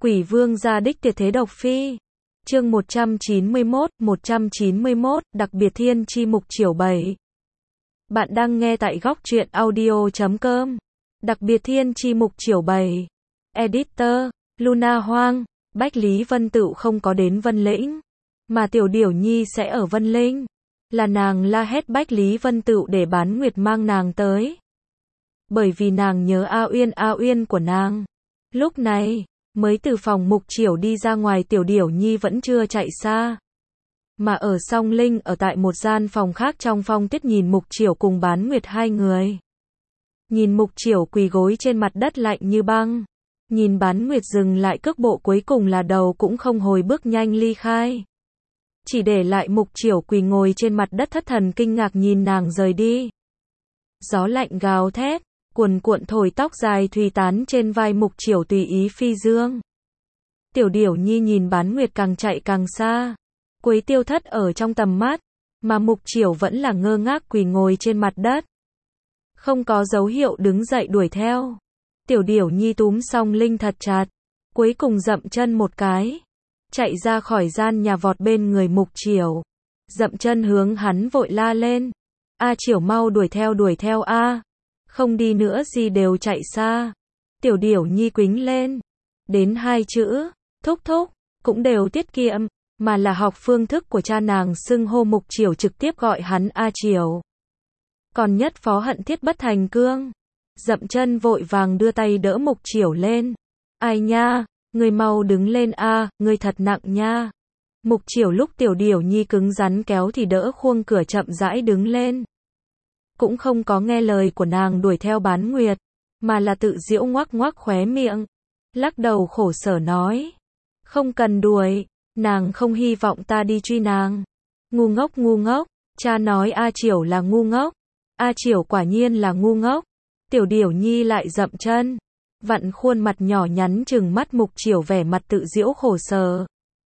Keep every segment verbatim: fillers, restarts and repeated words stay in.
Quỷ vương gia đích tuyệt thế độc phi. Chương một trăm chín mươi mốt, một trăm chín mươi mốt, đặc biệt thiên chi mục chiểu bảy. Bạn đang nghe tại góc truyện audio chấm com. Đặc biệt thiên chi mục chiểu bảy. Editor, Luna Hoang. Bách Lý Vân Tựu không có đến Vân Lĩnh, mà Tiểu Điểu Nhi sẽ ở Vân Linh. Là nàng la hét Bách Lý Vân Tựu để Bán Nguyệt mang nàng tới. Bởi vì nàng nhớ A Uyên A Uyên của nàng. Lúc này, mới từ phòng mục chiểu đi ra ngoài, Tiểu Điểu Nhi vẫn chưa chạy xa. Mà ở Song Linh ở tại một gian phòng khác trong phong tuyết nhìn mục chiểu cùng Bán Nguyệt hai người. Nhìn mục chiểu quỳ gối trên mặt đất lạnh như băng. Nhìn Bán Nguyệt dừng lại cước bộ, cuối cùng là đầu cũng không hồi bước nhanh ly khai. Chỉ để lại mục chiểu quỳ ngồi trên mặt đất thất thần kinh ngạc nhìn nàng rời đi. Gió lạnh gào thét, cuồn cuộn thổi tóc dài thùy tán trên vai mục chiểu tùy ý phi dương. Tiểu Điểu Nhi nhìn Bán Nguyệt càng chạy càng xa, quấy tiêu thất ở trong tầm mắt, mà mục chiểu vẫn là ngơ ngác quỳ ngồi trên mặt đất. Không có dấu hiệu đứng dậy đuổi theo. Tiểu Điểu Nhi túm Song Linh thật chặt, cuối cùng dậm chân một cái, chạy ra khỏi gian nhà vọt bên người mục chiểu, dậm chân hướng hắn vội la lên. A Chiểu mau đuổi theo đuổi theo a, không đi nữa gì đều chạy xa. Tiểu Điểu Nhi quính lên, đến hai chữ, thúc thúc, cũng đều tiết kiệm, mà là học phương thức của cha nàng xưng hô mục chiểu, trực tiếp gọi hắn A Chiểu. Còn nhất phó hận thiết bất thành cương, dậm chân vội vàng đưa tay đỡ mục chiểu lên. Ai nha, người mau đứng lên a, người thật nặng nha. Mục chiểu lúc Tiểu Điểu Nhi cứng rắn kéo thì đỡ khuông cửa chậm rãi đứng lên. Cũng không có nghe lời của nàng đuổi theo Bán Nguyệt, mà là tự giễu ngoác ngoác khóe miệng, lắc đầu khổ sở nói. Không cần đuổi, nàng không hy vọng ta đi truy nàng. Ngu ngốc ngu ngốc, cha nói A Chiểu là ngu ngốc. A Chiểu quả nhiên là ngu ngốc. Tiểu Điểu Nhi lại dậm chân, vặn khuôn mặt nhỏ nhắn trừng mắt mục chiểu, vẻ mặt tự giễu khổ sở.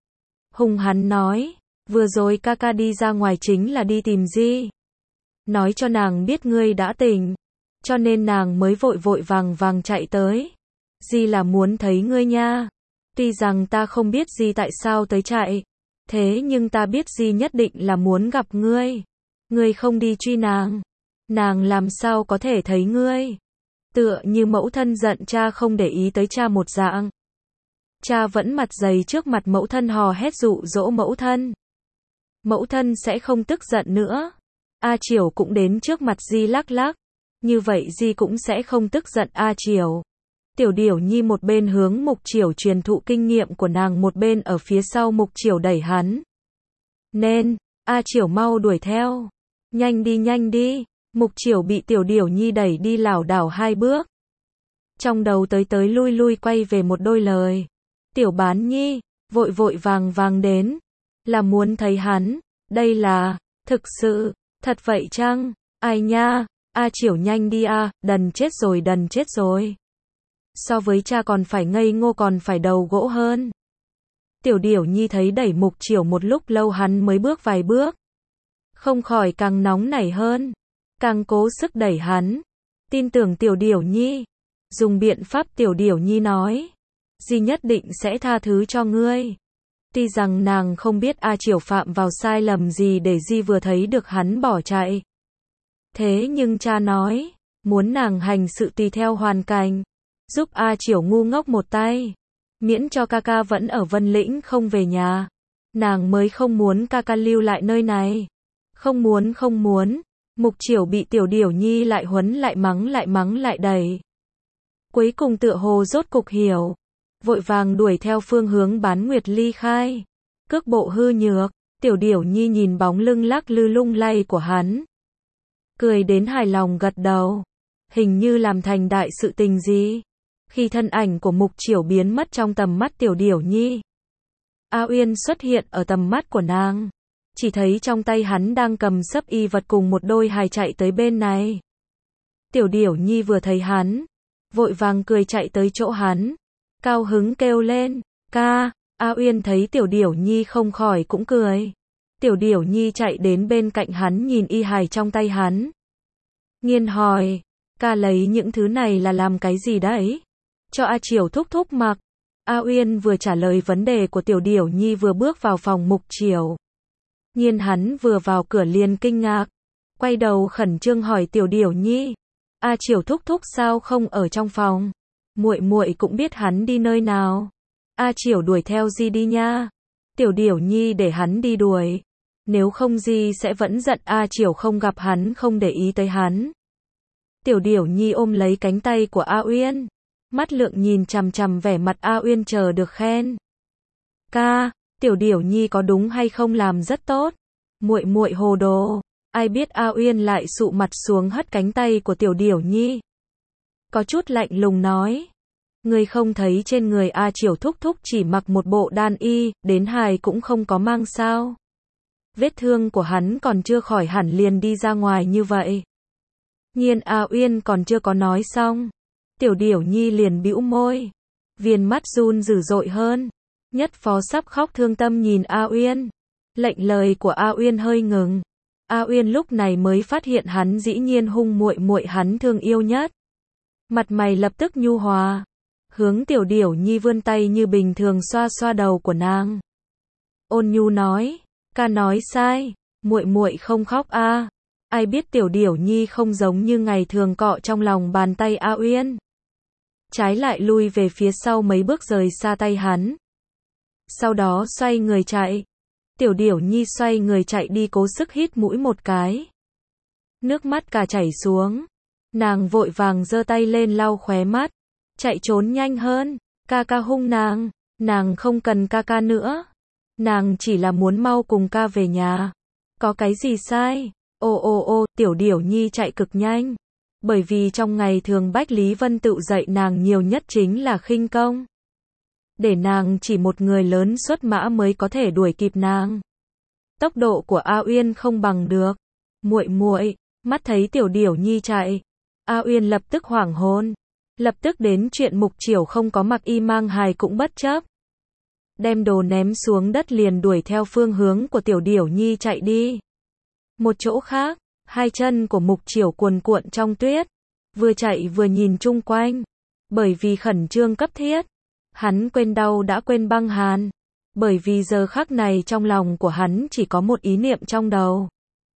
Hùng hắn nói, vừa rồi ca ca đi ra ngoài chính là đi tìm Di. Nói cho nàng biết ngươi đã tỉnh, cho nên nàng mới vội vội vàng vàng chạy tới. Di là muốn thấy ngươi nha. Tuy rằng ta không biết Di tại sao tới chạy, thế nhưng ta biết Di nhất định là muốn gặp ngươi. Ngươi không đi truy nàng, nàng làm sao có thể thấy ngươi. Tựa như mẫu thân giận cha không để ý tới cha một dạng. Cha vẫn mặt dày trước mặt mẫu thân hò hét dụ dỗ mẫu thân. Mẫu thân sẽ không tức giận nữa. A Chiểu cũng đến trước mặt Di lắc lắc. Như vậy Di cũng sẽ không tức giận A Chiểu. Tiểu Điểu Nhi một bên hướng mục chiểu truyền thụ kinh nghiệm của nàng, một bên ở phía sau mục chiểu đẩy hắn. Nên, A Chiểu mau đuổi theo. Nhanh đi nhanh đi. Mục chiểu bị Tiểu Điểu Nhi đẩy đi lảo đảo hai bước. Trong đầu tới tới lui lui quay về một đôi lời. Tiểu Bán Nhi, vội vội vàng vàng đến. Là muốn thấy hắn. Đây là, thực sự, thật vậy chăng? Ai nha, A Chiểu nhanh đi a, đần chết rồi đần chết rồi. So với cha còn phải ngây ngô, còn phải đầu gỗ hơn. Tiểu Điểu Nhi thấy đẩy mục chiểu một lúc lâu hắn mới bước vài bước. Không khỏi càng nóng nảy hơn, càng cố sức đẩy hắn. Tin tưởng Tiểu Điểu Nhi. Dùng biện pháp Tiểu Điểu Nhi nói. Di nhất định sẽ tha thứ cho ngươi. Tuy rằng nàng không biết A Chiểu phạm vào sai lầm gì để Di vừa thấy được hắn bỏ chạy. Thế nhưng cha nói, muốn nàng hành sự tùy theo hoàn cảnh. Giúp A Chiểu ngu ngốc một tay. Miễn cho ca ca vẫn ở Vân Lĩnh không về nhà. Nàng mới không muốn ca ca lưu lại nơi này. Không muốn không muốn. Mục chiểu bị Tiểu Điểu Nhi lại huấn lại mắng lại mắng lại đẩy. Cuối cùng tựa hồ rốt cục hiểu. Vội vàng đuổi theo phương hướng Bán Nguyệt ly khai. Cước bộ hư nhược. Tiểu Điểu Nhi nhìn bóng lưng lắc lư lung lay của hắn, cười đến hài lòng gật đầu. Hình như làm thành đại sự tình gì. Khi thân ảnh của mục chiểu biến mất trong tầm mắt Tiểu Điểu Nhi, A Uyên xuất hiện ở tầm mắt của nàng. Chỉ thấy trong tay hắn đang cầm sấp y vật cùng một đôi hài chạy tới bên này. Tiểu Điểu Nhi vừa thấy hắn, vội vàng cười chạy tới chỗ hắn, cao hứng kêu lên, ca. A Uyên thấy Tiểu Điểu Nhi không khỏi cũng cười. Tiểu Điểu Nhi chạy đến bên cạnh hắn nhìn y hài trong tay hắn. Nghiên hỏi, ca lấy những thứ này là làm cái gì đấy? Cho A Chiểu thúc thúc mặc. A Uyên vừa trả lời vấn đề của Tiểu Điểu Nhi vừa bước vào phòng Mục Chiểu. Nhiên hắn vừa vào cửa liền kinh ngạc, quay đầu khẩn trương hỏi Tiểu Điểu Nhi, A Chiểu thúc thúc sao không ở trong phòng? Muội muội cũng biết hắn đi nơi nào. A Chiểu đuổi theo Di đi nha. Tiểu Điểu Nhi để hắn đi đuổi. Nếu không Di sẽ vẫn giận A Chiểu không gặp hắn không để ý tới hắn. Tiểu Điểu Nhi ôm lấy cánh tay của A Uyên. Mắt lượng nhìn chằm chằm vẻ mặt A Uyên chờ được khen. Ca, Tiểu Điểu Nhi có đúng hay không làm rất tốt. Muội muội hồ đồ. Ai biết A Uyên lại sụ mặt xuống hất cánh tay của Tiểu Điểu Nhi. Có chút lạnh lùng nói. Ngươi không thấy trên người A Chiểu thúc thúc chỉ mặc một bộ đan y, đến hài cũng không có mang sao. Vết thương của hắn còn chưa khỏi hẳn liền đi ra ngoài như vậy. Nhiên A Uyên còn chưa có nói xong. Tiểu Điểu Nhi liền bĩu môi. Viền mắt run dữ dội hơn. Nhất phó sắp khóc thương tâm nhìn A Uyên. Lệnh lời của A Uyên hơi ngừng. A Uyên lúc này mới phát hiện hắn dĩ nhiên hung muội muội hắn thương yêu nhất. Mặt mày lập tức nhu hòa. Hướng Tiểu Điểu Nhi vươn tay như bình thường xoa xoa đầu của nàng. Ôn nhu nói, ca nói sai, muội muội không khóc a. Ai biết Tiểu Điểu Nhi không giống như ngày thường cọ trong lòng bàn tay A Uyên. Trái lại lui về phía sau mấy bước rời xa tay hắn. Sau đó xoay người chạy. Tiểu Điểu Nhi xoay người chạy đi cố sức hít mũi một cái. Nước mắt cả chảy xuống. Nàng vội vàng giơ tay lên lau khóe mắt. Chạy trốn nhanh hơn. Ca ca hung nàng. Nàng không cần ca ca nữa. Nàng chỉ là muốn mau cùng ca về nhà. Có cái gì sai? Ô ô ô, Tiểu Điểu Nhi chạy cực nhanh. Bởi vì trong ngày thường Bách Lý Vân tự dạy nàng nhiều nhất chính là khinh công. Để nàng chỉ một người lớn xuất mã mới có thể đuổi kịp nàng. Tốc độ của A Uyên không bằng được. Muội muội, mắt thấy Tiểu Điểu Nhi chạy, A Uyên lập tức hoảng hồn, lập tức đến chuyện Mục Chiểu không có mặc y mang hài cũng bất chấp. Đem đồ ném xuống đất liền đuổi theo phương hướng của Tiểu Điểu Nhi chạy đi. Một chỗ khác, hai chân của Mục Chiểu cuồn cuộn trong tuyết, vừa chạy vừa nhìn chung quanh, bởi vì khẩn trương cấp thiết. Hắn quên đau đã quên băng hàn, bởi vì giờ khắc này trong lòng của hắn chỉ có một ý niệm trong đầu.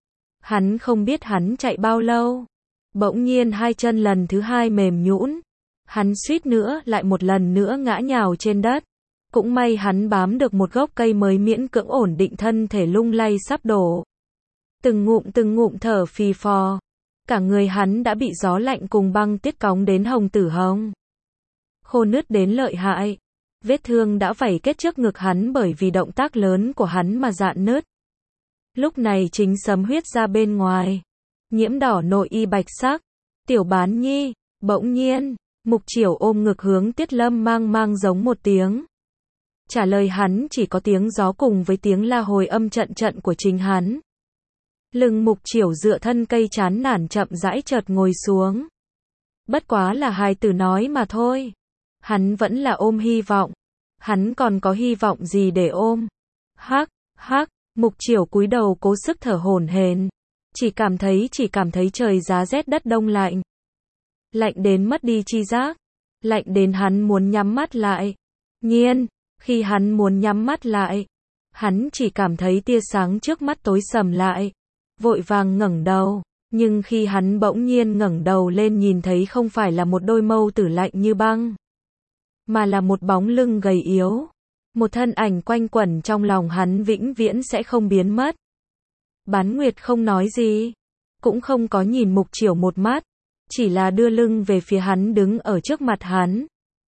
Hắn không biết hắn chạy bao lâu, bỗng nhiên hai chân lần thứ hai mềm nhũn, hắn suýt nữa lại một lần nữa ngã nhào trên đất. Cũng may hắn bám được một gốc cây mới miễn cưỡng ổn định thân thể lung lay sắp đổ. Từng ngụm từng ngụm thở phì phò, cả người hắn đã bị gió lạnh cùng băng tiết cóng đến hồng tử hồng. Khô nứt đến lợi hại. Vết thương đã vảy kết trước ngực hắn bởi vì động tác lớn của hắn mà dạn nứt. Lúc này chính sấm huyết ra bên ngoài. Nhiễm đỏ nội y bạch sắc. Tiểu Bán Nhi, bỗng nhiên, Mục Chiểu ôm ngực hướng Tiết Lâm mang mang giống một tiếng. Trả lời hắn chỉ có tiếng gió cùng với tiếng la hồi âm trận trận của chính hắn. Lưng Mục Chiểu dựa thân cây chán nản chậm rãi chợt ngồi xuống. Bất quá là hài tử nói mà thôi. Hắn vẫn là ôm hy vọng. Hắn còn có hy vọng gì để ôm? Hắc, hắc, Mục Chiểu cúi đầu cố sức thở hổn hển. Chỉ cảm thấy chỉ cảm thấy trời giá rét đất đông lạnh. Lạnh đến mất đi chi giác. Lạnh đến hắn muốn nhắm mắt lại. Nhiên, khi hắn muốn nhắm mắt lại, hắn chỉ cảm thấy tia sáng trước mắt tối sầm lại. Vội vàng ngẩng đầu. Nhưng khi hắn bỗng nhiên ngẩng đầu lên nhìn thấy không phải là một đôi mâu tử lạnh như băng, mà là một bóng lưng gầy yếu. Một thân ảnh quanh quẩn trong lòng hắn vĩnh viễn sẽ không biến mất. Bán Nguyệt không nói gì, cũng không có nhìn Mục Chiểu một mắt, chỉ là đưa lưng về phía hắn đứng ở trước mặt hắn.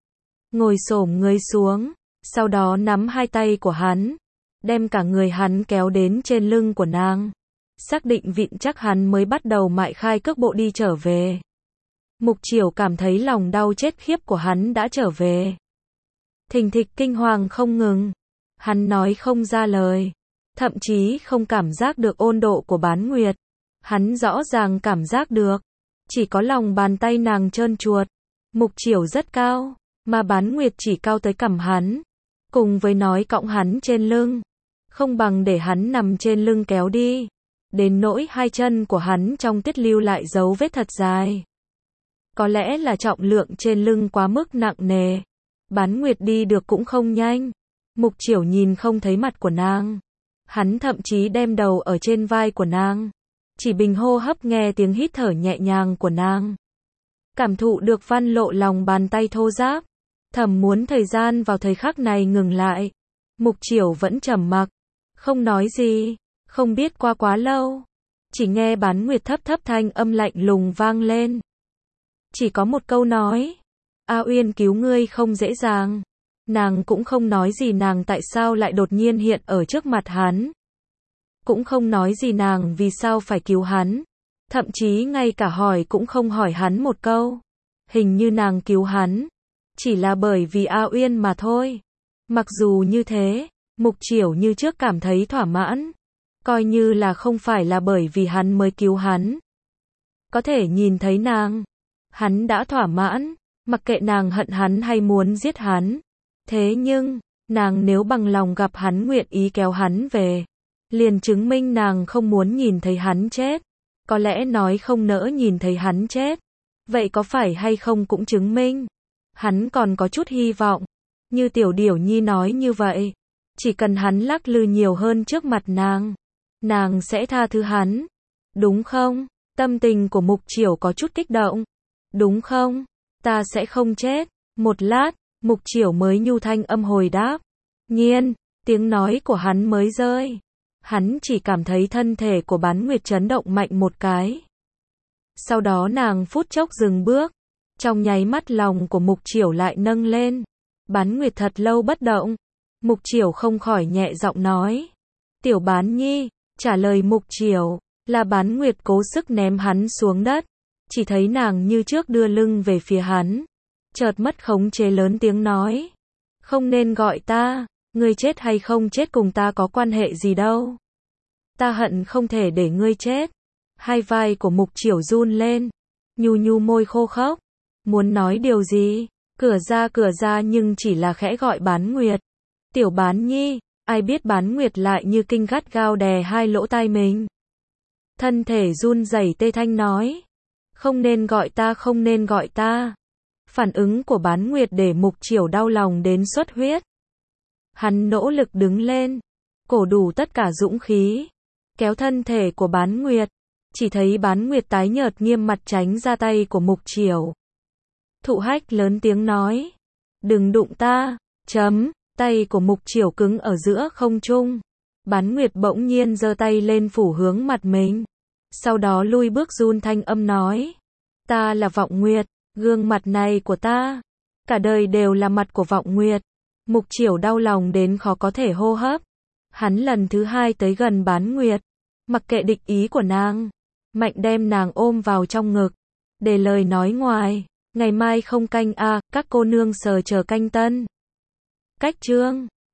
Ngồi xổm người xuống, sau đó nắm hai tay của hắn, đem cả người hắn kéo đến trên lưng của nàng. Xác định vịn chắc hắn mới bắt đầu mại khai cước bộ đi trở về. Mục Chiểu cảm thấy lòng đau chết khiếp của hắn đã trở về. Thình thịch kinh hoàng không ngừng. Hắn nói không ra lời. Thậm chí không cảm giác được ôn độ của Bán Nguyệt. Hắn rõ ràng cảm giác được. Chỉ có lòng bàn tay nàng trơn truột. Mục Chiểu rất cao, mà Bán Nguyệt chỉ cao tới cằm hắn. Cùng với nói cõng hắn trên lưng. Không bằng để hắn nằm trên lưng kéo đi. Đến nỗi hai chân của hắn trong tiết lưu lại dấu vết thật dài. Có lẽ là trọng lượng trên lưng quá mức nặng nề. Bán Nguyệt đi được cũng không nhanh. Mục Chiểu nhìn không thấy mặt của nàng. Hắn thậm chí đem đầu ở trên vai của nàng. Chỉ bình hô hấp nghe tiếng hít thở nhẹ nhàng của nàng. Cảm thụ được văn lộ lòng bàn tay thô ráp. Thầm muốn thời gian vào thời khắc này ngừng lại. Mục Chiểu vẫn trầm mặc. Không nói gì. Không biết qua quá lâu. Chỉ nghe Bán Nguyệt thấp thấp thanh âm lạnh lùng vang lên. Chỉ có một câu nói. A Uyên cứu ngươi không dễ dàng. Nàng cũng không nói gì nàng tại sao lại đột nhiên hiện ở trước mặt hắn. Cũng không nói gì nàng vì sao phải cứu hắn. Thậm chí ngay cả hỏi cũng không hỏi hắn một câu. Hình như nàng cứu hắn. Chỉ là bởi vì A Uyên mà thôi. Mặc dù như thế, Mục Chiểu như trước cảm thấy thỏa mãn. Coi như là không phải là bởi vì hắn mới cứu hắn. Có thể nhìn thấy nàng. Hắn đã thỏa mãn. Mặc kệ nàng hận hắn hay muốn giết hắn. Thế nhưng, nàng nếu bằng lòng gặp hắn nguyện ý kéo hắn về. Liền chứng minh nàng không muốn nhìn thấy hắn chết. Có lẽ nói không nỡ nhìn thấy hắn chết. Vậy có phải hay không cũng chứng minh. Hắn còn có chút hy vọng. Như Tiểu Điểu Nhi nói như vậy. Chỉ cần hắn lắc lư nhiều hơn trước mặt nàng. Nàng sẽ tha thứ hắn. Đúng không? Tâm tình của Mục Chiểu có chút kích động. Đúng không? Ta sẽ không chết. Một lát, Mục Chiểu mới nhu thanh âm hồi đáp. Nhiên, tiếng nói của hắn mới rơi. Hắn chỉ cảm thấy thân thể của Bán Nguyệt chấn động mạnh một cái. Sau đó nàng phút chốc dừng bước. Trong nháy mắt lòng của Mục Chiểu lại nâng lên. Bán Nguyệt thật lâu bất động. Mục Chiểu không khỏi nhẹ giọng nói. Tiểu Bán Nhi, trả lời Mục Chiểu, là Bán Nguyệt cố sức ném hắn xuống đất. Chỉ thấy nàng như trước đưa lưng về phía hắn. Chợt mất khống chế lớn tiếng nói. Không nên gọi ta, ngươi chết hay không chết cùng ta có quan hệ gì đâu. Ta hận không thể để ngươi chết. Hai vai của Mục Chiểu run lên. Nhu nhu môi khô khốc. Muốn nói điều gì? Cửa ra cửa ra nhưng chỉ là khẽ gọi Bán Nguyệt. Tiểu Bán Nhi, ai biết Bán Nguyệt lại như kinh gắt gao đè hai lỗ tai mình. Thân thể run rẩy tê thanh nói. Không nên gọi ta, không nên gọi ta. Phản ứng của Bán Nguyệt để Mục Chiểu đau lòng đến xuất huyết. Hắn nỗ lực đứng lên, cổ đủ tất cả dũng khí, kéo thân thể của Bán Nguyệt. Chỉ thấy Bán Nguyệt tái nhợt nghiêm mặt tránh ra tay của Mục Chiểu. Thụ Hách lớn tiếng nói. Đừng đụng ta, chấm, tay của Mục Chiểu cứng ở giữa không trung. Bán Nguyệt bỗng nhiên giơ tay lên phủ hướng mặt mình. Sau đó lui bước run thanh âm nói. Ta là Vọng Nguyệt, gương mặt này của ta. Cả đời đều là mặt của Vọng Nguyệt. Mục Chiểu đau lòng đến khó có thể hô hấp. Hắn lần thứ hai tới gần Bán Nguyệt. Mặc kệ địch ý của nàng. Mạnh đem nàng ôm vào trong ngực. Để lời nói ngoài. Ngày mai không canh a, à, các cô nương sờ chờ canh tân. Cách chương